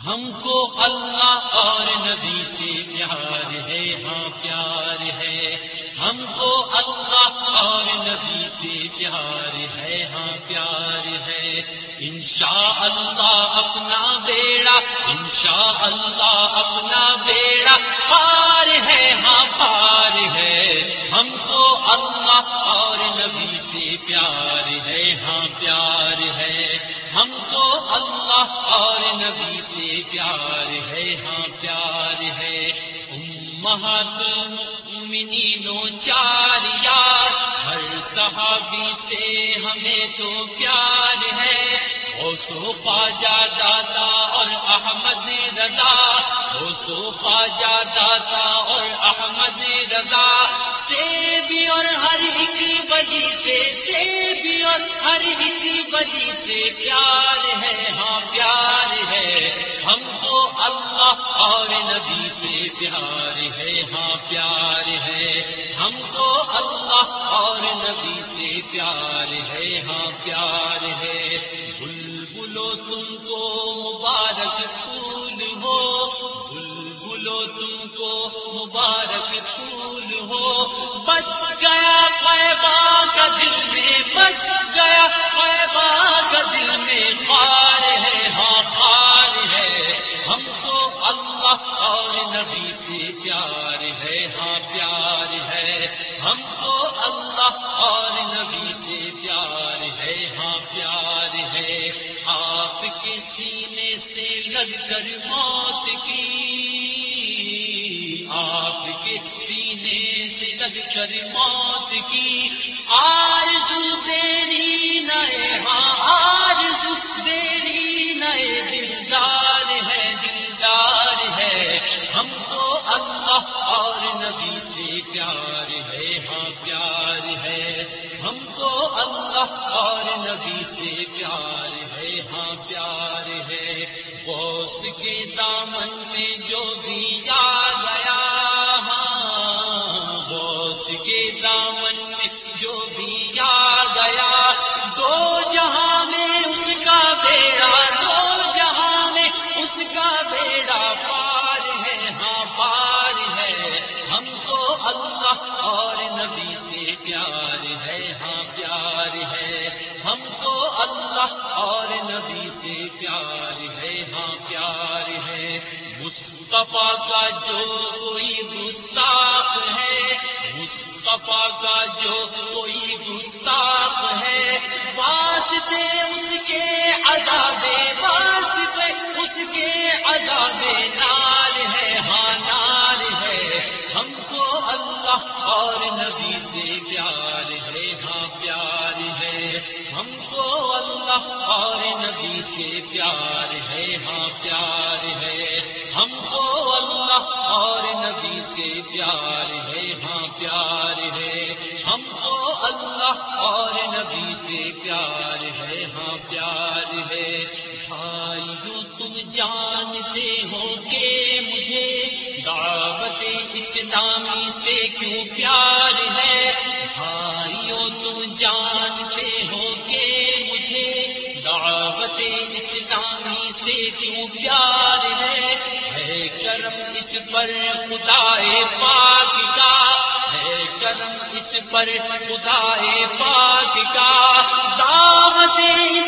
ہم کو اللہ اور نبی سے پیار ہے، ہاں پیار ہے. ہم کو اللہ اور نبی سے پیار ہے، ہاں پیار ہے. انشاءاللہ اپنا بیڑا، انشاءاللہ اپنا بیڑا پار ہے، ہاں پار ہے. ہم کو اللہ اور نبی سے پیار ہے، ہاں پیار ہے. ہم کو اللہ اور نبی سے پیار ہے، ہاں پیار ہے. امہات المؤمنین چار یار، ہر صحابی سے ہمیں تو پیار ہے. غوث و خواجہ داتا اور احمد رضا، غوث و خواجہ داتا اور احمد رضا سے بھی اور ہر ایک ولی سے بھی اور ہر ایک ولی سے پیار ہے، ہاں پیار ہے. ہم کو اللہ اور نبی سے پیار ہے، ہاں پیار ہے. ہم کو اللہ اور نبی سے پیار ہے، ہاں پیار ہے. بلبلو تم کو مبارک پھول ہو، بلبلو تم کو مبارک پھول ہو. بس گیا طیبہ کا دل میں، بس گیا طیبہ کا دل میں خار ہے، ہاں خار ہے. ہم کو اللہ اور نبی سے پیار ہے، ہاں پیار ہے. ہم کو اللہ اور نبی سے پیار ہے، ہاں پیار ہے. آپ کے سینے سے لگ کر موت کی، آپ کے سینے سے لگ کر موت کی آرزو تیری نئے، ہاں آرزو تیری نئے دلدار ہے، دلدار ہے. ہم کو اللہ اور نبی سے پیار ہے، ہاں پیار ہے. ہم کو اللہ اور نبی سے پیار ہے، ہاں پیار ہے. غوث کے دامن میں جو بھی آ گیا، ہاں غوث کے دامن میں جو بھی آ گیا، دو جہاں میں اس کا بیڑا، دو جہاں میں اس کا بیڑا پار ہے، ہاں پار ہے. ہم کو اللہ اور نبی سے پیار ہے، ہاں پیار ہے. ہم کو اللہ اور نبی سے پیار ہے، ہاں پیار ہے. مصطفیٰ کا جو کوئی گستاخ ہے، مصطفیٰ کا جو کوئی گستاخ ہے، واسطے اس کے عذاب، واسطے اس کے عذاب نار ہے، ہاں نار ہے. ہم کو اللہ اور نبی سے پیار ہے، ہاں پیار ہے. ہم کو اللہ اور نبی سے پیار ہے، ہاں پیار ہے. ہم کو اللہ اور نبی سے پیار ہے، ہاں پیار ہے. ہم کو اللہ اور نبی سے پیار ہے، ہاں پیار ہے. بھائیو تم جانتے ہو کہ مجھے دعوت اسلامی سے کیوں پیار ہے. بھائیو تم جانتے ہو کہ مجھے دعوت اسلامی سے کیوں پیار ہے. ہے کرم اس پر خدائے پاک کا، ہے کرم اس پر خدائے پاک کا. دعوت